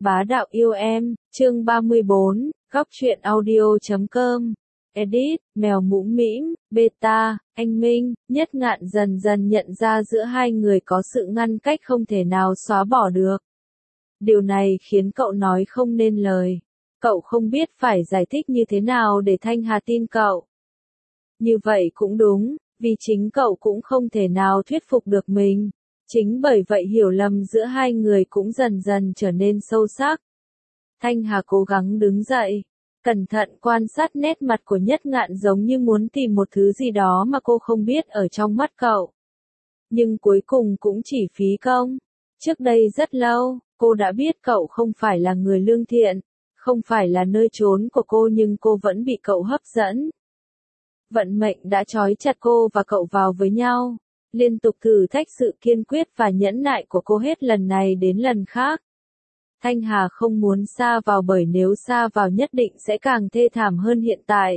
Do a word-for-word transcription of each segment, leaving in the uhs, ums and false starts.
Bá đạo yêu em, chương ba mươi bốn, góc truyện audio chấm com. Edit, mèo mũm mĩm, beta, anh Minh, Nhất Ngạn dần dần nhận ra giữa hai người có sự ngăn cách không thể nào xóa bỏ được. Điều này khiến cậu nói không nên lời. Cậu không biết phải giải thích như thế nào để Thanh Hà tin cậu. Như vậy cũng đúng, vì chính cậu cũng không thể nào thuyết phục được mình. Chính bởi vậy hiểu lầm giữa hai người cũng dần dần trở nên sâu sắc. Thanh Hà cố gắng đứng dậy, cẩn thận quan sát nét mặt của Nhất Ngạn giống như muốn tìm một thứ gì đó mà cô không biết ở trong mắt cậu. Nhưng cuối cùng cũng chỉ phí công. Trước đây rất lâu, cô đã biết cậu không phải là người lương thiện, không phải là nơi trốn của cô nhưng cô vẫn bị cậu hấp dẫn. Vận mệnh đã trói chặt cô và cậu vào với nhau. Liên tục thử thách sự kiên quyết và nhẫn nại của cô hết lần này đến lần khác. Thanh Hà không muốn sa vào bởi nếu sa vào nhất định sẽ càng thê thảm hơn hiện tại.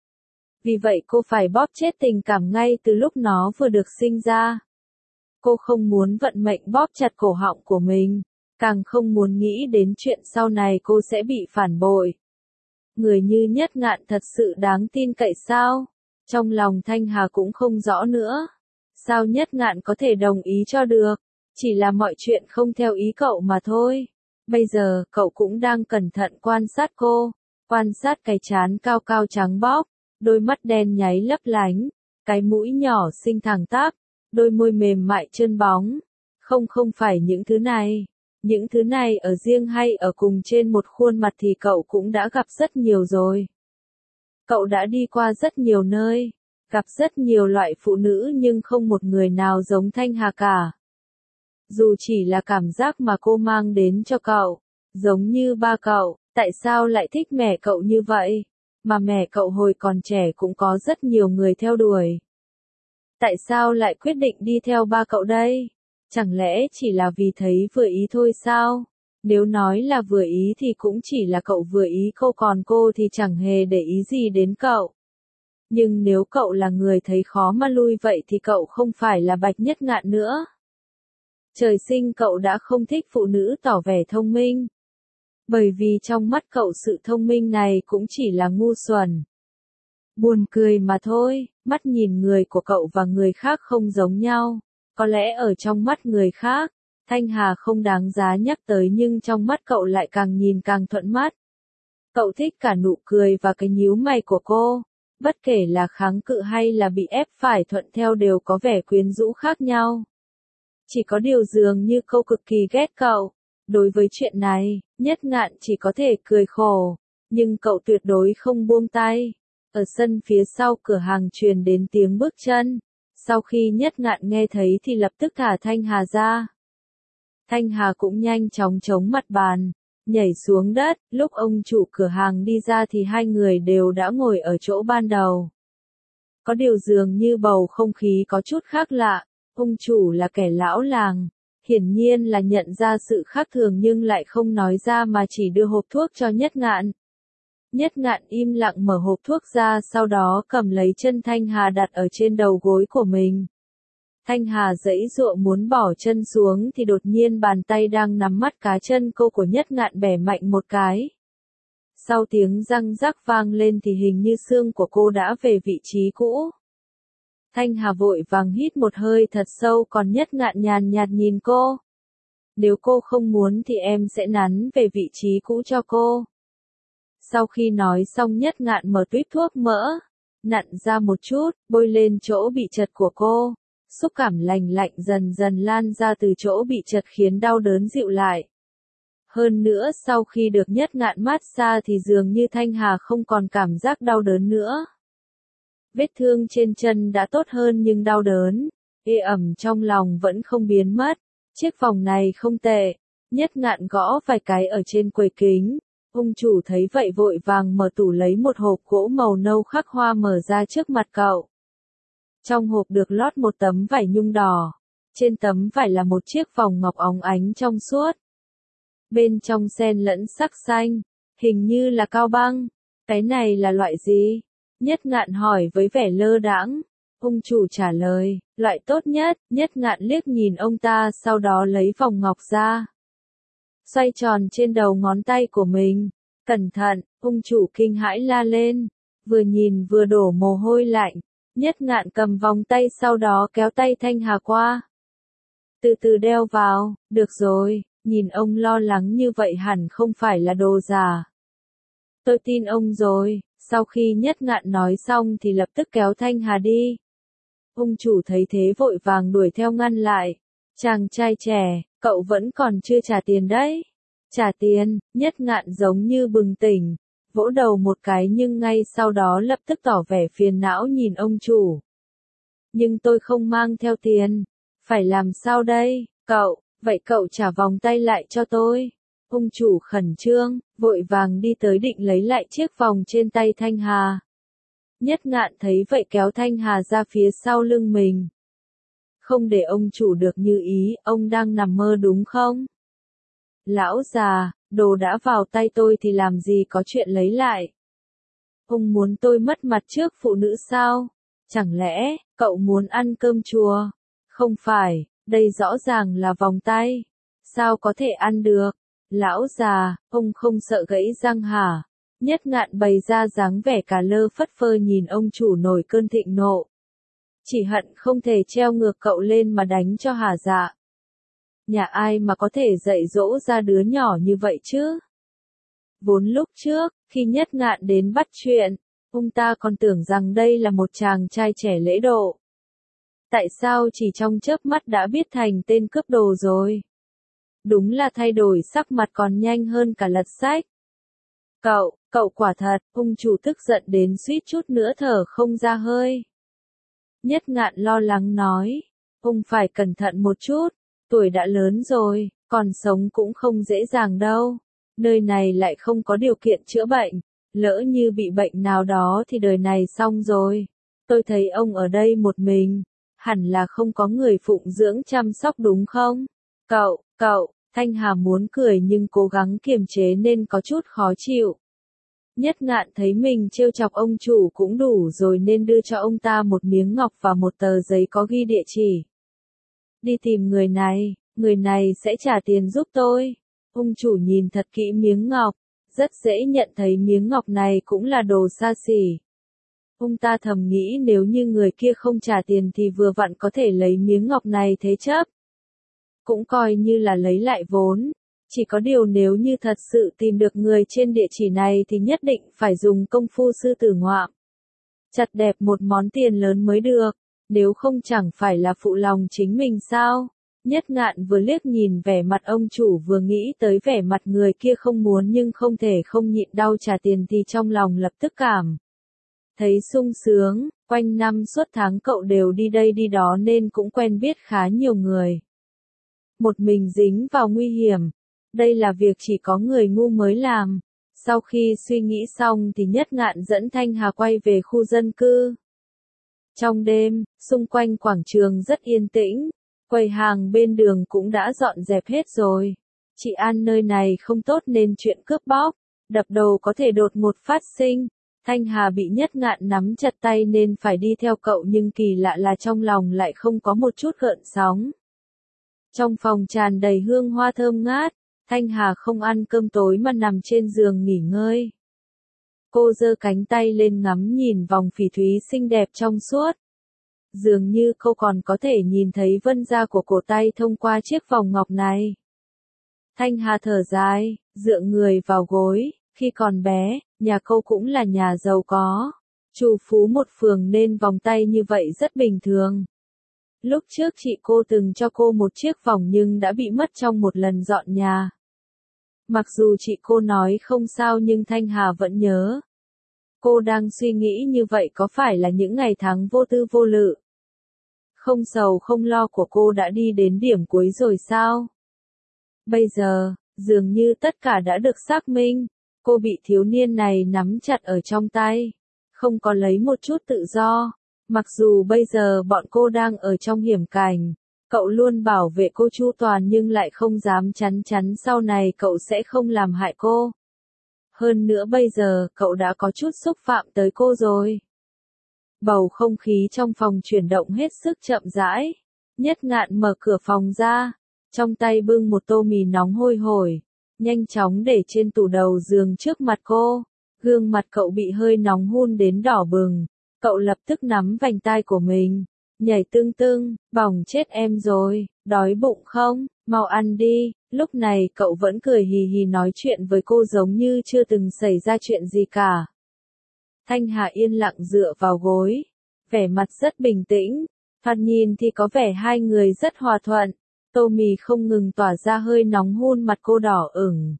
Vì vậy cô phải bóp chết tình cảm ngay từ lúc nó vừa được sinh ra. Cô không muốn vận mệnh bóp chặt cổ họng của mình, càng không muốn nghĩ đến chuyện sau này cô sẽ bị phản bội. Người như Nhất Ngạn thật sự đáng tin cậy sao? Trong lòng Thanh Hà cũng không rõ nữa. Sao Nhất Ngạn có thể đồng ý cho được? Chỉ là mọi chuyện không theo ý cậu mà thôi. Bây giờ, cậu cũng đang cẩn thận quan sát cô. Quan sát cái trán cao cao trắng bóc, đôi mắt đen nháy lấp lánh, cái mũi nhỏ xinh thẳng tắp, đôi môi mềm mại trơn bóng. Không không phải những thứ này. Những thứ này ở riêng hay ở cùng trên một khuôn mặt thì cậu cũng đã gặp rất nhiều rồi. Cậu đã đi qua rất nhiều nơi. Gặp rất nhiều loại phụ nữ nhưng không một người nào giống Thanh Hà cả. Dù chỉ là cảm giác mà cô mang đến cho cậu, giống như ba cậu, tại sao lại thích mẹ cậu như vậy? Mà mẹ cậu hồi còn trẻ cũng có rất nhiều người theo đuổi. Tại sao lại quyết định đi theo ba cậu đây? Chẳng lẽ chỉ là vì thấy vừa ý thôi sao? Nếu nói là vừa ý thì cũng chỉ là cậu vừa ý cô còn cô thì chẳng hề để ý gì đến cậu. Nhưng nếu cậu là người thấy khó mà lui vậy thì cậu không phải là Bạch Nhất Ngạn nữa. Trời sinh cậu đã không thích phụ nữ tỏ vẻ thông minh. Bởi vì trong mắt cậu sự thông minh này cũng chỉ là ngu xuẩn. Buồn cười mà thôi, mắt nhìn người của cậu và người khác không giống nhau. Có lẽ ở trong mắt người khác, Thanh Hà không đáng giá nhắc tới nhưng trong mắt cậu lại càng nhìn càng thuận mắt. Cậu thích cả nụ cười và cái nhíu mày của cô. Bất kể là kháng cự hay là bị ép phải thuận theo đều có vẻ quyến rũ khác nhau. Chỉ có điều dường như cô cực kỳ ghét cậu. Đối với chuyện này, Nhất Ngạn chỉ có thể cười khổ. Nhưng cậu tuyệt đối không buông tay. Ở sân phía sau cửa hàng truyền đến tiếng bước chân. Sau khi Nhất Ngạn nghe thấy thì lập tức thả Thanh Hà ra. Thanh Hà cũng nhanh chóng chống mặt bàn. Nhảy xuống đất, lúc ông chủ cửa hàng đi ra thì hai người đều đã ngồi ở chỗ ban đầu. Có điều dường như bầu không khí có chút khác lạ, ông chủ là kẻ lão làng, hiển nhiên là nhận ra sự khác thường nhưng lại không nói ra mà chỉ đưa hộp thuốc cho Nhất Ngạn. Nhất Ngạn im lặng mở hộp thuốc ra sau đó cầm lấy chân Thanh Hà đặt ở trên đầu gối của mình. Thanh Hà giãy giụa muốn bỏ chân xuống thì đột nhiên bàn tay đang nắm mắt cá chân cô của Nhất Ngạn bẻ mạnh một cái. Sau tiếng răng rắc vang lên thì hình như xương của cô đã về vị trí cũ. Thanh Hà vội vàng hít một hơi thật sâu còn Nhất Ngạn nhàn nhạt nhìn cô. Nếu cô không muốn thì em sẽ nắn về vị trí cũ cho cô. Sau khi nói xong Nhất Ngạn mở tuýp thuốc mỡ, nặn ra một chút, bôi lên chỗ bị chật của cô. Xúc cảm lành lạnh dần dần lan ra từ chỗ bị chật khiến đau đớn dịu lại. Hơn nữa sau khi được Nhất Ngạn massage thì dường như Thanh Hà không còn cảm giác đau đớn nữa. Vết thương trên chân đã tốt hơn nhưng đau đớn, ê ẩm trong lòng vẫn không biến mất. Chiếc vòng này không tệ. Nhất Ngạn gõ vài cái ở trên quầy kính. Ông chủ thấy vậy vội vàng mở tủ lấy một hộp gỗ màu nâu khắc hoa mở ra trước mặt cậu. Trong hộp được lót một tấm vải nhung đỏ. Trên tấm vải là một chiếc vòng ngọc óng ánh trong suốt. Bên trong xen lẫn sắc xanh, hình như là cao băng. Cái này là loại gì? Nhất Ngạn hỏi với vẻ lơ đãng. Ông chủ trả lời, loại tốt nhất. Nhất Ngạn liếc nhìn ông ta sau đó lấy vòng ngọc ra. xoay tròn trên đầu ngón tay của mình. Cẩn thận, ung chủ kinh hãi la lên, vừa nhìn vừa đổ mồ hôi lạnh. Nhất Ngạn cầm vòng tay sau đó kéo tay Thanh Hà qua. Từ từ đeo vào, được rồi, nhìn ông lo lắng như vậy hẳn không phải là đồ giả. Tôi tin ông rồi, sau khi Nhất Ngạn nói xong thì lập tức kéo Thanh Hà đi. Ung chủ thấy thế vội vàng đuổi theo ngăn lại. Chàng trai trẻ, cậu vẫn còn chưa trả tiền đấy. Trả tiền, Nhất Ngạn giống như bừng tỉnh, vỗ đầu một cái nhưng ngay sau đó lập tức tỏ vẻ phiền não nhìn ông chủ. Nhưng tôi không mang theo tiền, phải làm sao đây, cậu, vậy cậu trả vòng tay lại cho tôi. Ông chủ khẩn trương, vội vàng đi tới định lấy lại chiếc vòng trên tay Thanh Hà. Nhất Ngạn thấy vậy kéo Thanh Hà ra phía sau lưng mình. Không để ông chủ được như ý, ông đang nằm mơ đúng không? Lão già, đồ đã vào tay tôi thì làm gì có chuyện lấy lại. Ông muốn tôi mất mặt trước phụ nữ sao? Chẳng lẽ, cậu muốn ăn cơm chùa? Không phải, đây rõ ràng là vòng tay. Sao có thể ăn được? Lão già, ông không sợ gãy răng hả? Nhất Ngạn bày ra dáng vẻ cà lơ phất phơ nhìn ông chủ nổi cơn thịnh nộ. Chỉ hận không thể treo ngược cậu lên mà đánh cho hả dạ. Nhà ai mà có thể dạy dỗ ra đứa nhỏ như vậy chứ? Vốn lúc trước, khi Nhất Ngạn đến bắt chuyện, ông ta còn tưởng rằng đây là một chàng trai trẻ lễ độ. Tại sao chỉ trong chớp mắt đã biết thành tên cướp đồ rồi? Đúng là thay đổi sắc mặt còn nhanh hơn cả lật sách. Cậu, cậu quả thật, ông chủ tức giận đến suýt chút nữa thở không ra hơi. Nhất Ngạn lo lắng nói, ông phải cẩn thận một chút, tuổi đã lớn rồi, còn sống cũng không dễ dàng đâu. Nơi này lại không có điều kiện chữa bệnh, lỡ như bị bệnh nào đó thì đời này xong rồi. Tôi thấy ông ở đây một mình, hẳn là không có người phụng dưỡng chăm sóc đúng không? Cậu, cậu, Thanh Hà muốn cười nhưng cố gắng kiềm chế nên có chút khó chịu. Nhất Ngạn thấy mình trêu chọc ông chủ cũng đủ rồi nên đưa cho ông ta một miếng ngọc và một tờ giấy có ghi địa chỉ. Đi tìm người này, người này sẽ trả tiền giúp tôi. Ông chủ nhìn thật kỹ miếng ngọc, rất dễ nhận thấy miếng ngọc này cũng là đồ xa xỉ. Ông ta thầm nghĩ nếu như người kia không trả tiền thì vừa vặn có thể lấy miếng ngọc này thế chấp. Cũng coi như là lấy lại vốn. Chỉ có điều nếu như thật sự tìm được người trên địa chỉ này thì nhất định phải dùng công phu sư tử ngoạm. Chặt đẹp một món tiền lớn mới được, nếu không chẳng phải là phụ lòng chính mình sao? Nhất Ngạn vừa liếc nhìn vẻ mặt ông chủ vừa nghĩ tới vẻ mặt người kia không muốn nhưng không thể không nhịn đau trả tiền thì trong lòng lập tức cảm thấy sung sướng, quanh năm suốt tháng cậu đều đi đây đi đó nên cũng quen biết khá nhiều người. Một mình dính vào nguy hiểm, đây là việc chỉ có người ngu mới làm. Sau khi suy nghĩ xong thì Nhất Ngạn dẫn Thanh Hà quay về khu dân cư. Trong đêm, xung quanh quảng trường rất yên tĩnh, quầy hàng bên đường cũng đã dọn dẹp hết rồi. Chị An nơi này không tốt nên chuyện cướp bóc, đập đầu có thể đột ngột phát sinh. Thanh Hà bị Nhất Ngạn nắm chặt tay nên phải đi theo cậu nhưng kỳ lạ là trong lòng lại không có một chút gợn sóng. Trong phòng tràn đầy hương hoa thơm ngát, Thanh Hà không ăn cơm tối mà nằm trên giường nghỉ ngơi. Cô giơ cánh tay lên ngắm nhìn vòng phỉ thúy xinh đẹp trong suốt. Dường như cô còn có thể nhìn thấy vân da của cổ tay thông qua chiếc vòng ngọc này. Thanh Hà thở dài, dựa người vào gối, khi còn bé, nhà cô cũng là nhà giàu có, trù phú một phường nên vòng tay như vậy rất bình thường. Lúc trước chị cô từng cho cô một chiếc vòng nhưng đã bị mất trong một lần dọn nhà. Mặc dù chị cô nói không sao nhưng Thanh Hà vẫn nhớ. Cô đang suy nghĩ như vậy có phải là những ngày tháng vô tư vô lự, không sầu không lo của cô đã đi đến điểm cuối rồi sao? Bây giờ, dường như tất cả đã được xác minh, cô bị thiếu niên này nắm chặt ở trong tay, không có lấy một chút tự do. Mặc dù bây giờ bọn cô đang ở trong hiểm cảnh, cậu luôn bảo vệ cô chu toàn nhưng lại không dám chắn chắn sau này cậu sẽ không làm hại cô. Hơn nữa bây giờ cậu đã có chút xúc phạm tới cô rồi. Bầu không khí trong phòng chuyển động hết sức chậm rãi. Nhất Ngạn mở cửa phòng ra, trong tay bưng một tô mì nóng hôi hổi, nhanh chóng để trên tủ đầu giường trước mặt cô. Gương mặt cậu bị hơi nóng hun đến đỏ bừng, cậu lập tức nắm vành tai của mình, nhảy tưng tưng, bỏng chết em rồi, đói bụng không, mau ăn đi. Lúc này cậu vẫn cười hì hì nói chuyện với cô giống như chưa từng xảy ra chuyện gì cả. Thanh Hà yên lặng dựa vào gối, vẻ mặt rất bình tĩnh, thoạt nhìn thì có vẻ hai người rất hòa thuận. Tô mì không ngừng tỏa ra hơi nóng hun mặt cô đỏ ửng.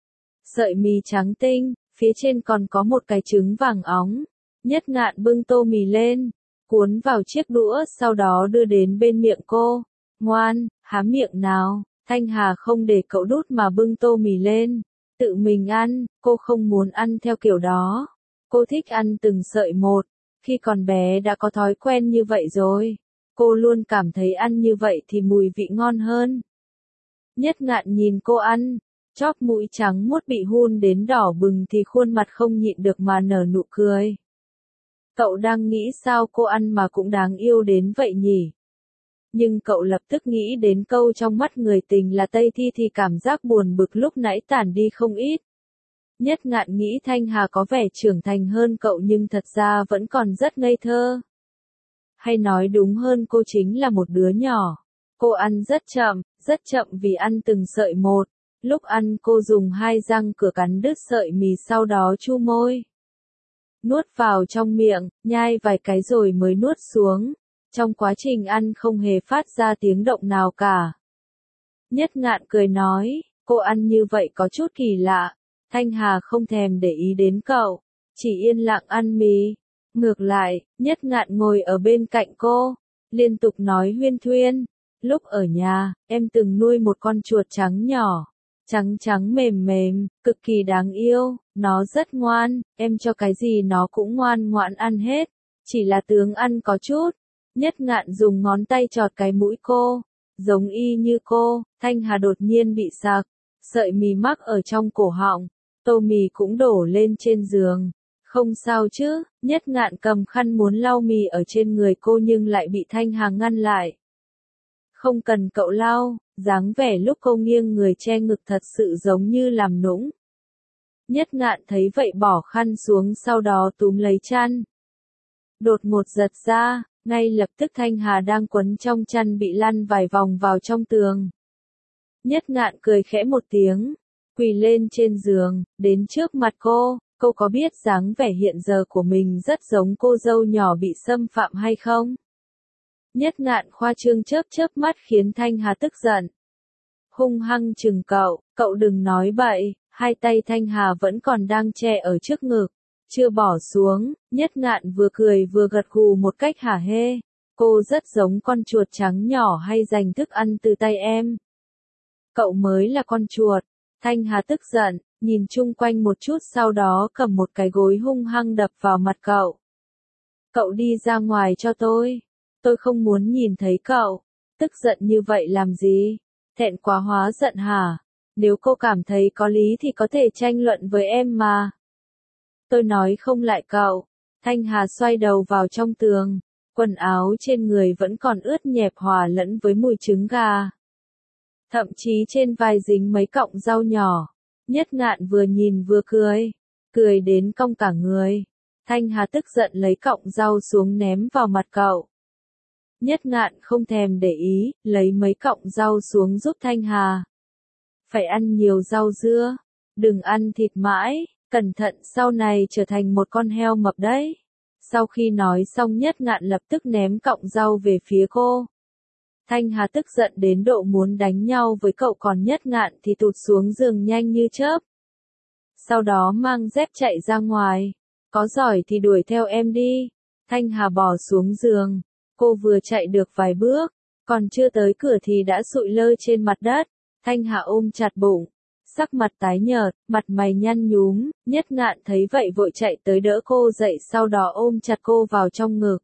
Sợi mì trắng tinh, phía trên còn có một cái trứng vàng óng. Nhất Ngạn bưng tô mì lên, cuốn vào chiếc đũa sau đó đưa đến bên miệng cô. Ngoan, há miệng nào. Thanh Hà không để cậu đút mà bưng tô mì lên. Tự mình ăn, cô không muốn ăn theo kiểu đó. Cô thích ăn từng sợi một. Khi còn bé đã có thói quen như vậy rồi. Cô luôn cảm thấy ăn như vậy thì mùi vị ngon hơn. Nhất Ngạn nhìn cô ăn, chóp mũi trắng muốt bị hun đến đỏ bừng thì khuôn mặt không nhịn được mà nở nụ cười. Cậu đang nghĩ sao cô ăn mà cũng đáng yêu đến vậy nhỉ? Nhưng cậu lập tức nghĩ đến câu trong mắt người tình là Tây Thi thì cảm giác buồn bực lúc nãy tản đi không ít. Nhất Ngạn nghĩ Thanh Hà có vẻ trưởng thành hơn cậu nhưng thật ra vẫn còn rất ngây thơ. Hay nói đúng hơn cô chính là một đứa nhỏ. Cô ăn rất chậm, rất chậm vì ăn từng sợi một. Lúc ăn cô dùng hai răng cửa cắn đứt sợi mì sau đó chu môi. Nuốt vào trong miệng, nhai vài cái rồi mới nuốt xuống. Trong quá trình ăn không hề phát ra tiếng động nào cả. Nhất Ngạn cười nói, cô ăn như vậy có chút kỳ lạ. Thanh Hà không thèm để ý đến cậu, chỉ yên lặng ăn mì. Ngược lại, Nhất Ngạn ngồi ở bên cạnh cô, liên tục nói huyên thuyên. Lúc ở nhà, em từng nuôi một con chuột trắng nhỏ, trắng trắng mềm mềm, cực kỳ đáng yêu, nó rất ngoan, em cho cái gì nó cũng ngoan ngoãn ăn hết, chỉ là tướng ăn có chút. Nhất Ngạn dùng ngón tay chọt cái mũi cô, giống y như cô. Thanh Hà đột nhiên bị sặc, sợi mì mắc ở trong cổ họng, tô mì cũng đổ lên trên giường. Không sao chứ, Nhất Ngạn cầm khăn muốn lau mì ở trên người cô nhưng lại bị Thanh Hà ngăn lại. Không cần cậu lau, dáng vẻ lúc cô nghiêng người che ngực thật sự giống như làm nũng. Nhất Ngạn thấy vậy bỏ khăn xuống sau đó túm lấy chăn. Đột ngột giật ra, ngay lập tức Thanh Hà đang quấn trong chăn bị lăn vài vòng vào trong tường. Nhất Ngạn cười khẽ một tiếng, quỳ lên trên giường, đến trước mặt cô. Cô có biết dáng vẻ hiện giờ của mình rất giống cô dâu nhỏ bị xâm phạm hay không? Nhất Ngạn khoa trương chớp chớp mắt khiến Thanh Hà tức giận. Hung hăng chừng cậu, cậu đừng nói bậy. Hai tay Thanh Hà vẫn còn đang che ở trước ngực, chưa bỏ xuống. Nhất Ngạn vừa cười vừa gật gù một cách hả hê. Cô rất giống con chuột trắng nhỏ hay giành thức ăn từ tay em. Cậu mới là con chuột. Thanh Hà tức giận, nhìn chung quanh một chút sau đó cầm một cái gối hung hăng đập vào mặt cậu. Cậu đi ra ngoài cho tôi. Tôi không muốn nhìn thấy cậu. Tức giận như vậy làm gì? Thẹn quá hóa giận hả? Nếu cô cảm thấy có lý thì có thể tranh luận với em mà. Tôi nói không lại cậu. Thanh Hà xoay đầu vào trong tường. Quần áo trên người vẫn còn ướt nhẹp hòa lẫn với mùi trứng gà. Thậm chí trên vai dính mấy cọng rau nhỏ. Nhất Ngạn vừa nhìn vừa cười. Cười đến cong cả người. Thanh Hà tức giận lấy cọng rau xuống ném vào mặt cậu. Nhất Ngạn không thèm để ý, lấy mấy cọng rau xuống giúp Thanh Hà. Phải ăn nhiều rau dưa. Đừng ăn thịt mãi. Cẩn thận sau này trở thành một con heo mập đấy. Sau khi nói xong Nhất Ngạn lập tức ném cọng rau về phía cô. Thanh Hà tức giận đến độ muốn đánh nhau với cậu còn Nhất Ngạn thì tụt xuống giường nhanh như chớp. Sau đó mang dép chạy ra ngoài. Có giỏi thì đuổi theo em đi. Thanh Hà bò xuống giường. Cô vừa chạy được vài bước, còn chưa tới cửa thì đã sụi lơ trên mặt đất. Thanh Hà ôm chặt bụng, sắc mặt tái nhợt, mặt mày nhăn nhúm. Nhất Ngạn thấy vậy vội chạy tới đỡ cô dậy sau đó ôm chặt cô vào trong ngực.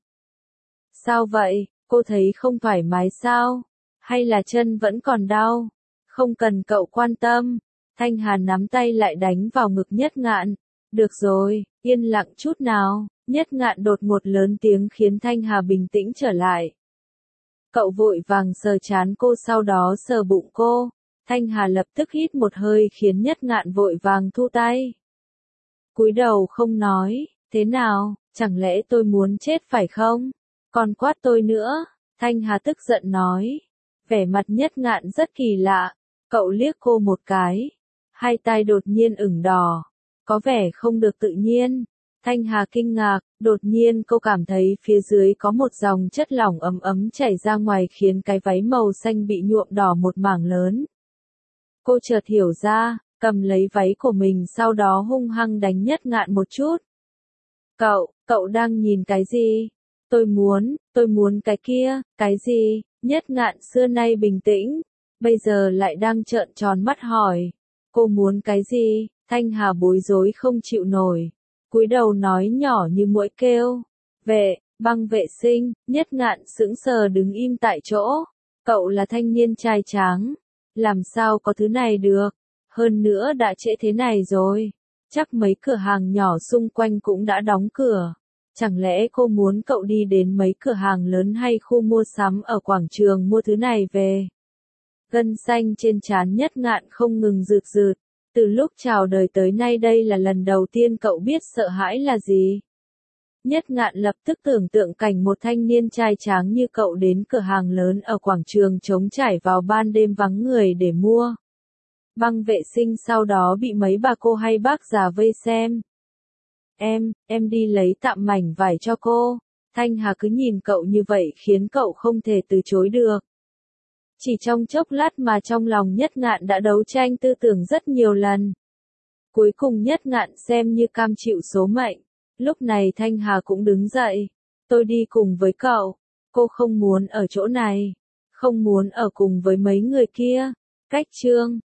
Sao vậy? Cô thấy không thoải mái sao? Hay là chân vẫn còn đau? Không cần cậu quan tâm. Thanh Hà nắm tay lại đánh vào ngực Nhất Ngạn. Được rồi, yên lặng chút nào. Nhất Ngạn đột ngột lớn tiếng khiến Thanh Hà bình tĩnh trở lại. Cậu vội vàng sờ trán cô sau đó sờ bụng cô. Thanh Hà lập tức hít một hơi khiến Nhất Ngạn vội vàng thu tay. Cúi đầu không nói, thế nào, chẳng lẽ tôi muốn chết phải không? Còn quát tôi nữa, Thanh Hà tức giận nói. Vẻ mặt Nhất Ngạn rất kỳ lạ, cậu liếc cô một cái, hai tay đột nhiên ửng đỏ, có vẻ không được tự nhiên. Thanh Hà kinh ngạc, đột nhiên cô cảm thấy phía dưới có một dòng chất lỏng ấm ấm chảy ra ngoài khiến cái váy màu xanh bị nhuộm đỏ một mảng lớn. Cô chợt hiểu ra, cầm lấy váy của mình sau đó hung hăng đánh Nhất Ngạn một chút. Cậu, cậu đang nhìn cái gì? Tôi muốn, tôi muốn cái kia, cái gì? Nhất Ngạn xưa nay bình tĩnh, bây giờ lại đang trợn tròn mắt hỏi. Cô muốn cái gì? Thanh Hà bối rối không chịu nổi. Cúi đầu nói nhỏ như muỗi kêu. Vệ, băng vệ sinh. Nhất Ngạn sững sờ đứng im tại chỗ. Cậu là thanh niên trai tráng. Làm sao có thứ này được? Hơn nữa đã trễ thế này rồi. Chắc mấy cửa hàng nhỏ xung quanh cũng đã đóng cửa. Chẳng lẽ cô muốn cậu đi đến mấy cửa hàng lớn hay khu mua sắm ở quảng trường mua thứ này về? Gân xanh trên trán Nhất Ngạn không ngừng rượt rượt. Từ lúc chào đời tới nay đây là lần đầu tiên cậu biết sợ hãi là gì. Nhất Ngạn lập tức tưởng tượng cảnh một thanh niên trai tráng như cậu đến cửa hàng lớn ở quảng trường trống trải vào ban đêm vắng người để mua băng vệ sinh, sau đó bị mấy bà cô hay bác già vây xem. Em, em đi lấy tạm mảnh vải cho cô. Thanh Hà cứ nhìn cậu như vậy khiến cậu không thể từ chối được. Chỉ trong chốc lát mà trong lòng Nhất Ngạn đã đấu tranh tư tưởng rất nhiều lần. Cuối cùng Nhất Ngạn xem như cam chịu số mệnh. Lúc này Thanh Hà cũng đứng dậy. Tôi đi cùng với cậu. Cô không muốn ở chỗ này. Không muốn ở cùng với mấy người kia. Cách chương